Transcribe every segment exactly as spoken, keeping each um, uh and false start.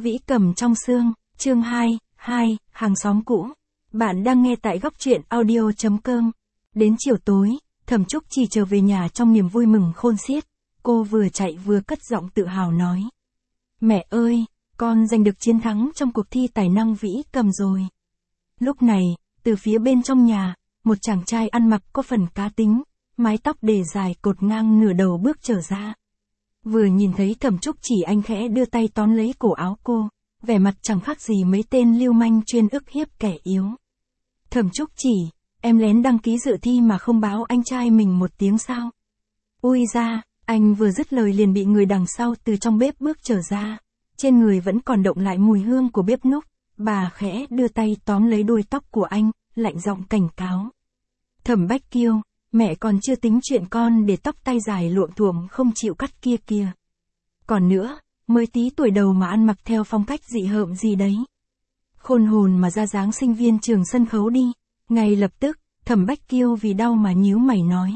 Vĩ Cầm trong xương, chương hai, hai, hàng xóm cũ. Bạn đang nghe tại góc truyện audio chấm com. Đến chiều tối, Thẩm Trúc Trì trở về nhà trong niềm vui mừng khôn xiết. Cô vừa chạy vừa cất giọng tự hào nói. Mẹ ơi, con giành được chiến thắng trong cuộc thi tài năng Vĩ Cầm rồi. Lúc này, từ phía bên trong nhà, một chàng trai ăn mặc có phần cá tính, mái tóc để dài cột ngang nửa đầu bước trở ra. Vừa nhìn thấy Thẩm Trúc Chỉ, anh khẽ đưa tay tóm lấy cổ áo cô, vẻ mặt chẳng khác gì mấy tên lưu manh chuyên ức hiếp kẻ yếu. Thẩm Trúc Chỉ, em lén đăng ký dự thi mà không báo anh trai mình một tiếng sao? Ui ra, anh vừa dứt lời liền bị người đằng sau từ trong bếp bước trở ra. Trên người vẫn còn động lại mùi hương của bếp núc, bà khẽ đưa tay tóm lấy đuôi tóc của anh, lạnh giọng cảnh cáo. Thẩm Bách Kiêu, mẹ còn chưa tính chuyện con để tóc tay dài luộm thuộm không chịu cắt kia kìa. Còn nữa, mới tí tuổi đầu mà ăn mặc theo phong cách dị hợm gì đấy. Khôn hồn mà ra dáng sinh viên trường sân khấu đi. Ngay lập tức, Thẩm Bách Kiêu vì đau mà nhíu mày nói.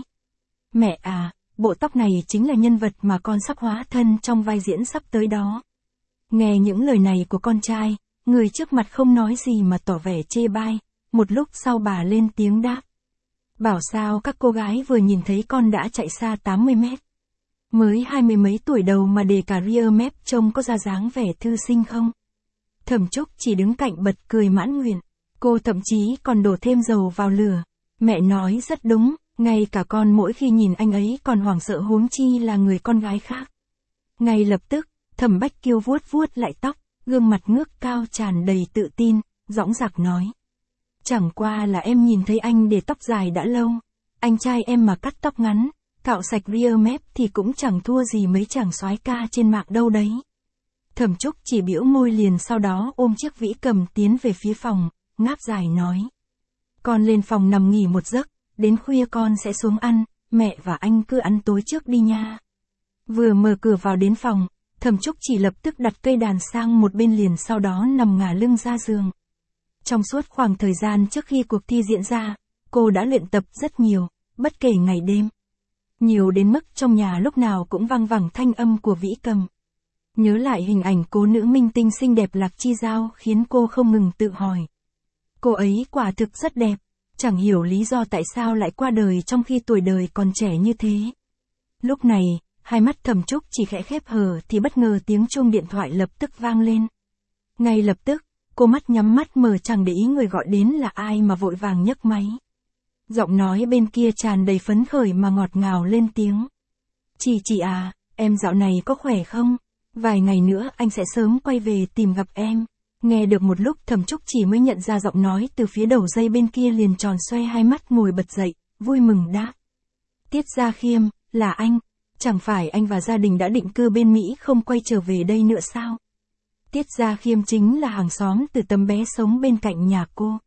Mẹ à, bộ tóc này chính là nhân vật mà con sắp hóa thân trong vai diễn sắp tới đó. Nghe những lời này của con trai, người trước mặt không nói gì mà tỏ vẻ chê bai. Một lúc sau bà lên tiếng đáp. Bảo sao các cô gái vừa nhìn thấy con đã chạy xa tám mươi mét. Mới hai mươi mấy tuổi đầu mà để cả rear mép trông có ra dáng vẻ thư sinh không? Thẩm Trúc chỉ đứng cạnh bật cười mãn nguyện. Cô thậm chí còn đổ thêm dầu vào lửa. Mẹ nói rất đúng, ngay cả con mỗi khi nhìn anh ấy còn hoảng sợ huống chi là người con gái khác. Ngay lập tức, Thẩm Bách Kiêu vuốt vuốt lại tóc, gương mặt ngước cao tràn đầy tự tin, dõng dạc nói. Chẳng qua là em nhìn thấy anh để tóc dài đã lâu. Anh trai em mà cắt tóc ngắn, cạo sạch rear mép thì cũng chẳng thua gì mấy chàng soái ca trên mạng đâu đấy. Thẩm Trúc chỉ bĩu môi liền sau đó ôm chiếc Vĩ Cầm tiến về phía phòng, ngáp dài nói. Con lên phòng nằm nghỉ một giấc, đến khuya con sẽ xuống ăn, mẹ và anh cứ ăn tối trước đi nha. Vừa mở cửa vào đến phòng, Thẩm Trúc chỉ lập tức đặt cây đàn sang một bên liền sau đó nằm ngả lưng ra giường. Trong suốt khoảng thời gian trước khi cuộc thi diễn ra, cô đã luyện tập rất nhiều, bất kể ngày đêm. Nhiều đến mức trong nhà lúc nào cũng vang vẳng thanh âm của Vĩ Cầm. Nhớ lại hình ảnh cô nữ minh tinh xinh đẹp Lạc Chi Giao khiến cô không ngừng tự hỏi. Cô ấy quả thực rất đẹp, chẳng hiểu lý do tại sao lại qua đời trong khi tuổi đời còn trẻ như thế. Lúc này, hai mắt Thẩm Trúc chỉ khẽ khép hờ thì bất ngờ tiếng chuông điện thoại lập tức vang lên. Ngay lập tức, cô mắt nhắm mắt mở chẳng để ý người gọi đến là ai mà vội vàng nhấc máy. Giọng nói bên kia tràn đầy phấn khởi mà ngọt ngào lên tiếng. Chị chị à, em dạo này có khỏe không? Vài ngày nữa anh sẽ sớm quay về tìm gặp em. Nghe được một lúc Thẩm Trúc chỉ mới nhận ra giọng nói từ phía đầu dây bên kia liền tròn xoe hai mắt ngồi bật dậy, vui mừng đáp. Tiết Gia Khiêm, là anh, chẳng phải anh và gia đình đã định cư bên Mỹ không quay trở về đây nữa sao? Tiết Gia Khiêm chính là hàng xóm từ tấm bé sống bên cạnh nhà cô.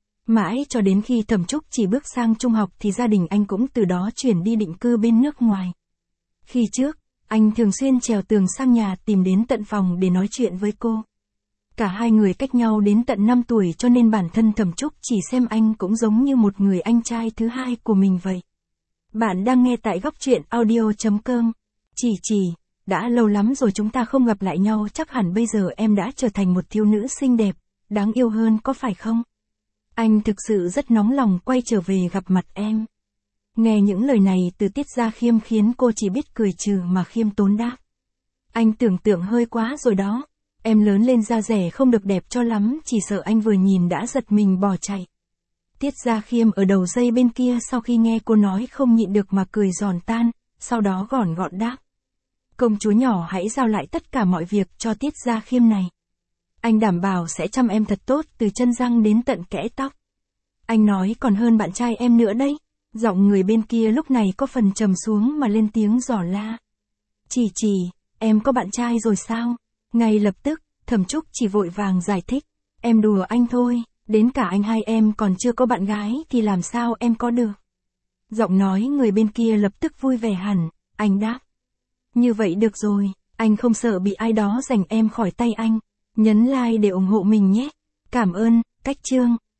Mãi cho đến khi Thẩm Trúc chỉ bước sang trung học thì gia đình anh cũng từ đó chuyển đi định cư bên nước ngoài. Khi trước, anh thường xuyên trèo tường sang nhà tìm đến tận phòng để nói chuyện với cô. Cả hai người cách nhau đến tận năm tuổi cho nên bản thân Thẩm Trúc chỉ xem anh cũng giống như một người anh trai thứ hai của mình vậy. Bạn đang nghe tại góc truyện audio chấm com. Chỉ chỉ, đã lâu lắm rồi chúng ta không gặp lại nhau, chắc hẳn bây giờ em đã trở thành một thiếu nữ xinh đẹp, đáng yêu hơn có phải không? Anh thực sự rất nóng lòng quay trở về gặp mặt em. Nghe những lời này từ Tiết Gia Khiêm khiến cô chỉ biết cười trừ mà khiêm tốn đáp. Anh tưởng tượng hơi quá rồi đó. Em lớn lên da rẻ không được đẹp cho lắm, chỉ sợ anh vừa nhìn đã giật mình bỏ chạy. Tiết Gia Khiêm ở đầu dây bên kia sau khi nghe cô nói không nhịn được mà cười giòn tan, sau đó gọn gọn đáp. Công chúa nhỏ hãy giao lại tất cả mọi việc cho Tiết Gia Khiêm này. Anh đảm bảo sẽ chăm em thật tốt từ chân răng đến tận kẽ tóc. Anh nói còn hơn bạn trai em nữa đấy. Giọng người bên kia lúc này có phần trầm xuống mà lên tiếng giỏ la. Chỉ chỉ, em có bạn trai rồi sao? Ngay lập tức, Thẩm Trúc chỉ vội vàng giải thích. Em đùa anh thôi, đến cả anh hai em còn chưa có bạn gái thì làm sao em có được? Giọng nói người bên kia lập tức vui vẻ hẳn, anh đáp. Như vậy được rồi, anh không sợ bị ai đó giành em khỏi tay anh. Nhấn like để ủng hộ mình nhé. Cảm ơn, cách chương.